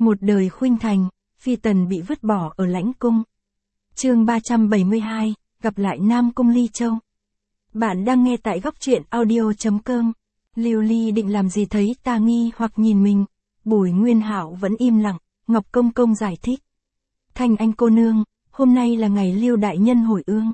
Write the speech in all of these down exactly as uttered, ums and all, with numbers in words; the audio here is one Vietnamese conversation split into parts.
Một đời khuynh thành, phi tần bị vứt bỏ ở lãnh cung. Chương ba trăm bảy mươi hai, gặp lại Nam Cung Ly Châu. Bạn đang nghe tại góc truyện audio chấm com. Lưu Ly định làm gì thấy ta nghi hoặc nhìn mình. Bùi Nguyên Hạo vẫn im lặng, Ngọc Công Công giải thích. Thanh Anh cô nương, hôm nay là ngày Lưu đại nhân hồi ương.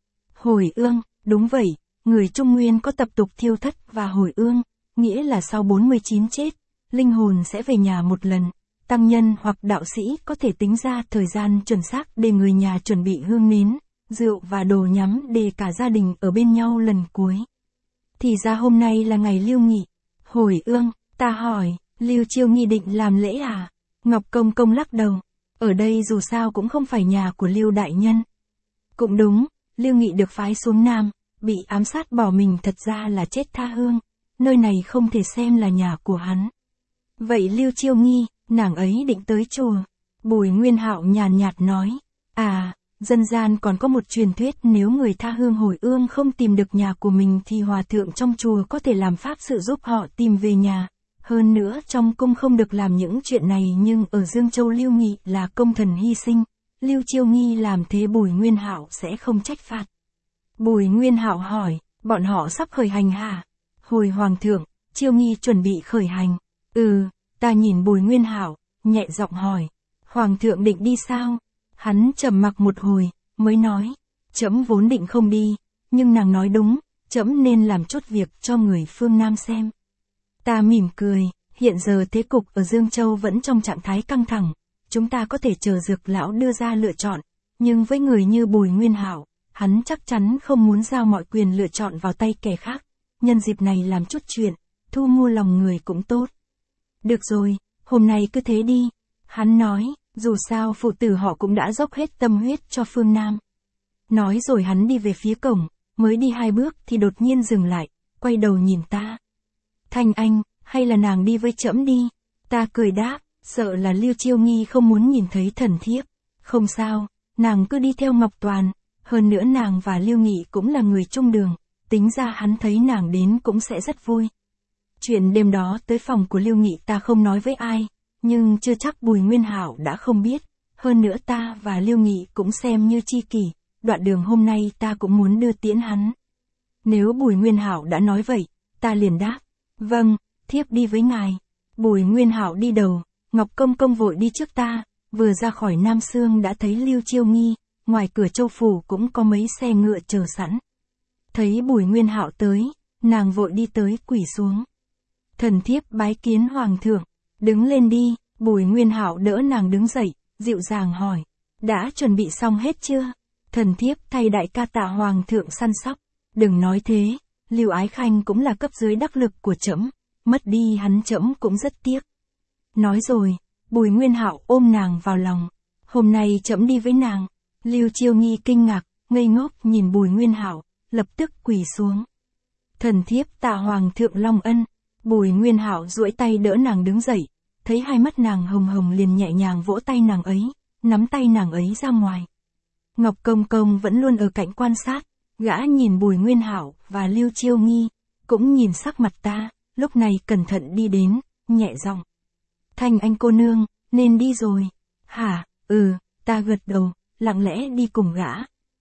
Hồi ương, đúng vậy, người Trung Nguyên có tập tục thiêu thất và hồi ương, nghĩa là sau bốn mươi chín chết, linh hồn sẽ về nhà một lần. Tăng nhân hoặc đạo sĩ có thể tính ra thời gian chuẩn xác để người nhà chuẩn bị hương nến, rượu và đồ nhắm để cả gia đình ở bên nhau lần cuối. Thì ra hôm nay là ngày Lưu Nghị. Hồi ương, ta hỏi, Lưu Chiêu Nghi định làm lễ à? Ngọc Công Công lắc đầu. Ở đây dù sao cũng không phải nhà của Lưu đại nhân. Cũng đúng, Lưu Nghị được phái xuống Nam, bị ám sát bỏ mình thật ra là chết tha hương. Nơi này không thể xem là nhà của hắn. Vậy Lưu Chiêu Nghi, nàng ấy định tới chùa. Bùi Nguyên Hạo nhàn nhạt nói. À, dân gian còn có một truyền thuyết nếu người tha hương hồi ương không tìm được nhà của mình thì hòa thượng trong chùa có thể làm pháp sự giúp họ tìm về nhà. Hơn nữa trong cung không được làm những chuyện này, nhưng ở Dương Châu Lưu Nghị là công thần hy sinh. Lưu Chiêu Nghi làm thế Bùi Nguyên Hạo sẽ không trách phạt. Bùi Nguyên Hạo hỏi, bọn họ sắp khởi hành hả? Hồi hoàng thượng, Chiêu Nghi chuẩn bị khởi hành. Ừ, ta nhìn Bùi Nguyên Hạo, nhẹ giọng hỏi, hoàng thượng định đi sao? Hắn trầm mặc một hồi, mới nói, trẫm vốn định không đi, nhưng nàng nói đúng, trẫm nên làm chút việc cho người phương Nam xem. Ta mỉm cười, hiện giờ thế cục ở Dương Châu vẫn trong trạng thái căng thẳng, chúng ta có thể chờ Dược lão đưa ra lựa chọn, nhưng với người như Bùi Nguyên Hạo, hắn chắc chắn không muốn giao mọi quyền lựa chọn vào tay kẻ khác, nhân dịp này làm chút chuyện, thu mua lòng người cũng tốt. Được rồi, hôm nay cứ thế đi, hắn nói, dù sao phụ tử họ cũng đã dốc hết tâm huyết cho phương Nam. Nói rồi hắn đi về phía cổng, mới đi hai bước thì đột nhiên dừng lại, quay đầu nhìn ta. Thanh Anh, hay là nàng đi với trẫm đi? Ta cười đáp, sợ là Lưu Chiêu Nghi không muốn nhìn thấy thần thiếp. Không sao, nàng cứ đi theo Ngọc Toàn, hơn nữa nàng và Lưu Nghị cũng là người chung đường, tính ra hắn thấy nàng đến cũng sẽ rất vui. Chuyện đêm đó tới phòng của Lưu Nghị ta không nói với ai, nhưng chưa chắc Bùi Nguyên Hạo đã không biết, hơn nữa ta và Lưu Nghị cũng xem như tri kỷ, đoạn đường hôm nay ta cũng muốn đưa tiễn hắn. Nếu Bùi Nguyên Hạo đã nói vậy, ta liền đáp, vâng, thiếp đi với ngài. Bùi Nguyên Hạo đi đầu, Ngọc Công Công vội đi trước ta, vừa ra khỏi Nam Sương đã thấy Lưu Chiêu Nghi, ngoài cửa Châu phủ cũng có mấy xe ngựa chờ sẵn. Thấy Bùi Nguyên Hạo tới, nàng vội đi tới quỳ xuống. Thần thiếp bái kiến hoàng thượng, đứng lên đi. Bùi Nguyên Hạo đỡ nàng đứng dậy, dịu dàng hỏi, đã chuẩn bị xong hết chưa? Thần thiếp thay đại ca tạ hoàng thượng săn sóc. Đừng nói thế, Lưu Ái Khanh cũng là cấp dưới đắc lực của trẫm, mất đi hắn trẫm cũng rất tiếc. Nói rồi, Bùi Nguyên Hạo ôm nàng vào lòng. Hôm nay trẫm đi với nàng. Lưu Chiêu Nghi kinh ngạc, ngây ngốc nhìn Bùi Nguyên Hạo, lập tức quỳ xuống. Thần thiếp tạ hoàng thượng long ân. Bùi Nguyên Hạo duỗi tay đỡ nàng đứng dậy, thấy hai mắt nàng hồng hồng liền nhẹ nhàng vỗ tay nàng ấy, nắm tay nàng ấy ra ngoài. Ngọc Công Công vẫn luôn ở cạnh quan sát, gã nhìn Bùi Nguyên Hạo và Lưu Chiêu Nghi, cũng nhìn sắc mặt ta, lúc này cẩn thận đi đến, nhẹ giọng. Thanh Anh cô nương, nên đi rồi. Hả, ừ, ta gật đầu, lặng lẽ đi cùng gã.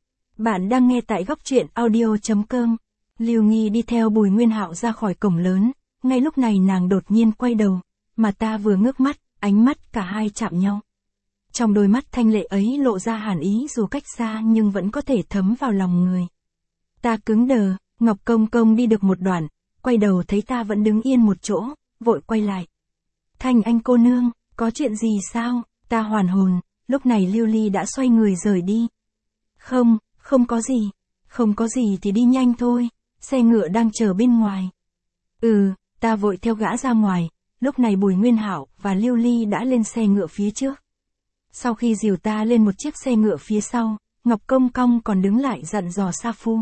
Bạn đang nghe tại góc truyện audio chấm com. Lưu Nghi đi theo Bùi Nguyên Hạo ra khỏi cổng lớn, ngay lúc này nàng đột nhiên quay đầu, mà ta vừa ngước mắt, ánh mắt cả hai chạm nhau. Trong đôi mắt thanh lệ ấy lộ ra hàn ý dù cách xa nhưng vẫn có thể thấm vào lòng người. Ta cứng đờ, Ngọc Công Công đi được một đoạn, quay đầu thấy ta vẫn đứng yên một chỗ, vội quay lại. Thanh Anh cô nương, có chuyện gì sao? Ta hoàn hồn, lúc này Lưu Ly đã xoay người rời đi. Không, không có gì, không có gì thì đi nhanh thôi, xe ngựa đang chờ bên ngoài. Ừ, ta vội theo gã ra ngoài, lúc này Bùi Nguyên Hạo và Lưu Ly đã lên xe ngựa phía trước. Sau khi dìu ta lên một chiếc xe ngựa phía sau, Ngọc Công Công còn đứng lại dặn dò Sa Phu.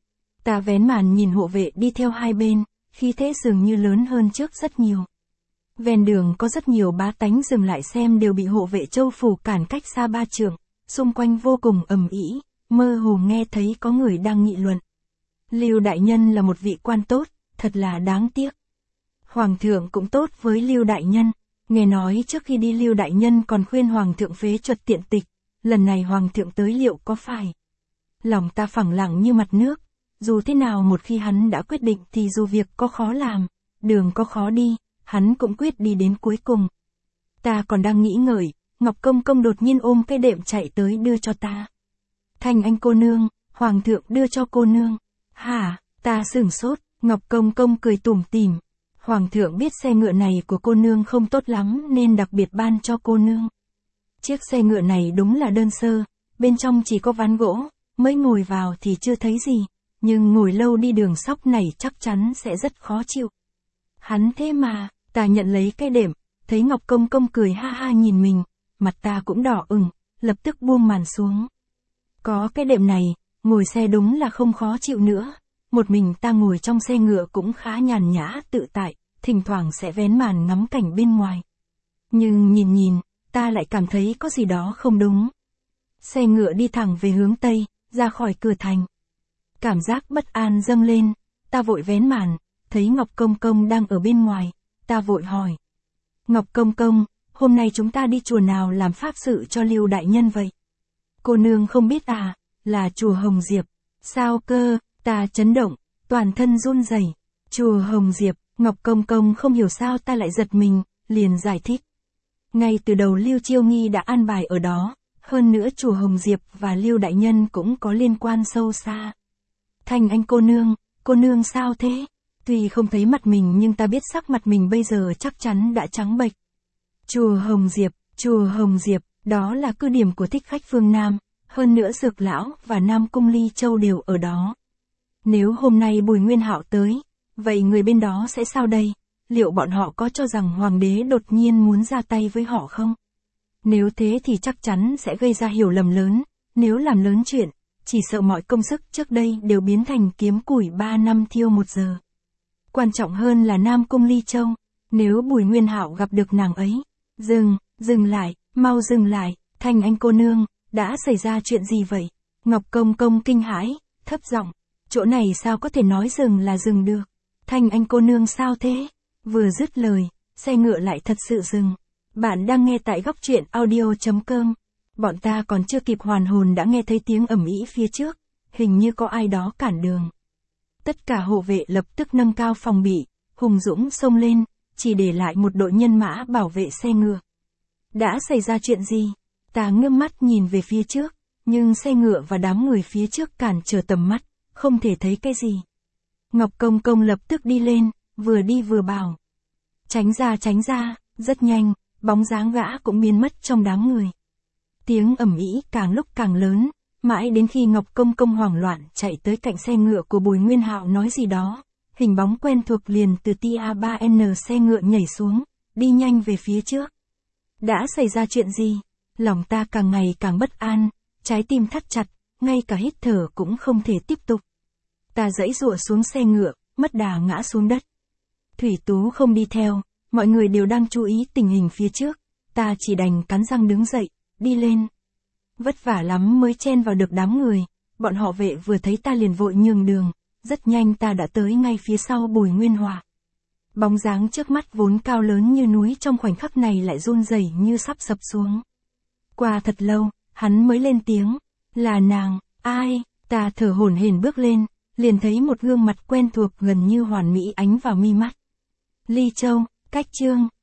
Ta vén màn nhìn hộ vệ đi theo hai bên, khí thế dường như lớn hơn trước rất nhiều. Ven đường có rất nhiều bá tánh dừng lại xem đều bị hộ vệ Châu phủ cản cách xa ba trượng, xung quanh vô cùng ầm ĩ, mơ hồ nghe thấy có người đang nghị luận. Lưu đại nhân là một vị quan tốt, thật là đáng tiếc. Hoàng thượng cũng tốt với Lưu đại nhân. Nghe nói trước khi đi Lưu đại nhân còn khuyên hoàng thượng phế truật tiện tịch, lần này hoàng thượng tới liệu có phải? Lòng ta phẳng lặng như mặt nước, dù thế nào một khi hắn đã quyết định thì dù việc có khó làm, đường có khó đi, hắn cũng quyết đi đến cuối cùng. Ta còn đang nghĩ ngợi, Ngọc Công Công đột nhiên ôm cái đệm chạy tới đưa cho ta. Thanh Anh cô nương, hoàng thượng đưa cho cô nương. Hả, ta sửng sốt, Ngọc Công Công cười tủm tỉm. Hoàng thượng biết xe ngựa này của cô nương không tốt lắm nên đặc biệt ban cho cô nương. Chiếc xe ngựa này đúng là đơn sơ, bên trong chỉ có ván gỗ, mới ngồi vào thì chưa thấy gì, nhưng ngồi lâu đi đường sóc này chắc chắn sẽ rất khó chịu. Hắn thế mà, ta nhận lấy cái đệm, thấy Ngọc Công Công cười ha ha nhìn mình, mặt ta cũng đỏ ửng, lập tức buông màn xuống. Có cái đệm này, ngồi xe đúng là không khó chịu nữa. Một mình ta ngồi trong xe ngựa cũng khá nhàn nhã tự tại, thỉnh thoảng sẽ vén màn ngắm cảnh bên ngoài. Nhưng nhìn nhìn, ta lại cảm thấy có gì đó không đúng. Xe ngựa đi thẳng về hướng Tây, ra khỏi cửa thành. Cảm giác bất an dâng lên, ta vội vén màn, thấy Ngọc Công Công đang ở bên ngoài, ta vội hỏi. Ngọc Công Công, hôm nay chúng ta đi chùa nào làm pháp sự cho Lưu đại nhân vậy? Cô nương không biết à, là chùa Hồng Diệp. Sao cơ? Ta chấn động, toàn thân run rẩy. Chùa Hồng Diệp, Ngọc Công Công không hiểu sao ta lại giật mình, liền giải thích. Ngay từ đầu Lưu Chiêu Nghi đã an bài ở đó, hơn nữa chùa Hồng Diệp và Lưu đại nhân cũng có liên quan sâu xa. Thanh Anh cô nương, cô nương sao thế? Tuy không thấy mặt mình nhưng ta biết sắc mặt mình bây giờ chắc chắn đã trắng bệch. Chùa Hồng Diệp, chùa Hồng Diệp, đó là cứ điểm của thích khách phương Nam, hơn nữa Dược lão và Nam Cung Ly Châu đều ở đó. Nếu hôm nay Bùi Nguyên Hạo tới, vậy người bên đó sẽ sao đây? Liệu bọn họ có cho rằng hoàng đế đột nhiên muốn ra tay với họ không? Nếu thế thì chắc chắn sẽ gây ra hiểu lầm lớn, nếu làm lớn chuyện, chỉ sợ mọi công sức trước đây đều biến thành kiếm củi ba năm thiêu một giờ. Quan trọng hơn là Nam Cung Ly Châu, nếu Bùi Nguyên Hạo gặp được nàng ấy, dừng, dừng lại, mau dừng lại, Thanh Anh cô nương, đã xảy ra chuyện gì vậy? Ngọc Công Công kinh hãi, thấp giọng, chỗ này sao có thể nói dừng là dừng được? Thanh Anh cô nương sao thế? Vừa dứt lời, xe ngựa lại thật sự dừng. Bạn đang nghe tại góc truyện audio chấm com. Bọn ta còn chưa kịp hoàn hồn đã nghe thấy tiếng ầm ĩ phía trước, hình như có ai đó cản đường. Tất cả hộ vệ lập tức nâng cao phòng bị, hùng dũng xông lên, chỉ để lại một đội nhân mã bảo vệ xe ngựa. Đã xảy ra chuyện gì? Ta ngước mắt nhìn về phía trước, nhưng xe ngựa và đám người phía trước cản trở tầm mắt, không thể thấy cái gì. Ngọc Công Công lập tức đi lên, vừa đi vừa bảo. Tránh ra tránh ra, rất nhanh, bóng dáng gã cũng biến mất trong đám người. Tiếng ầm ĩ càng lúc càng lớn, mãi đến khi Ngọc Công Công hoảng loạn chạy tới cạnh xe ngựa của Bùi Nguyên Hạo nói gì đó, hình bóng quen thuộc liền từ Tia ba N xe ngựa nhảy xuống, đi nhanh về phía trước. Đã xảy ra chuyện gì? Lòng ta càng ngày càng bất an, trái tim thắt chặt, ngay cả hít thở cũng không thể tiếp tục. Ta giãy giụa xuống xe ngựa, mất đà ngã xuống đất. Thủy Tú không đi theo, mọi người đều đang chú ý tình hình phía trước, ta chỉ đành cắn răng đứng dậy, đi lên. Vất vả lắm mới chen vào được đám người, bọn họ vệ vừa thấy ta liền vội nhường đường, rất nhanh ta đã tới ngay phía sau Bùi Nguyên Hòa. Bóng dáng trước mắt vốn cao lớn như núi trong khoảnh khắc này lại run rẩy như sắp sập xuống. Qua thật lâu, hắn mới lên tiếng, là nàng, ai? Ta thở hổn hển bước lên, liền thấy một gương mặt quen thuộc gần như hoàn mỹ ánh vào mi mắt. Ly Châu, Cách Trương,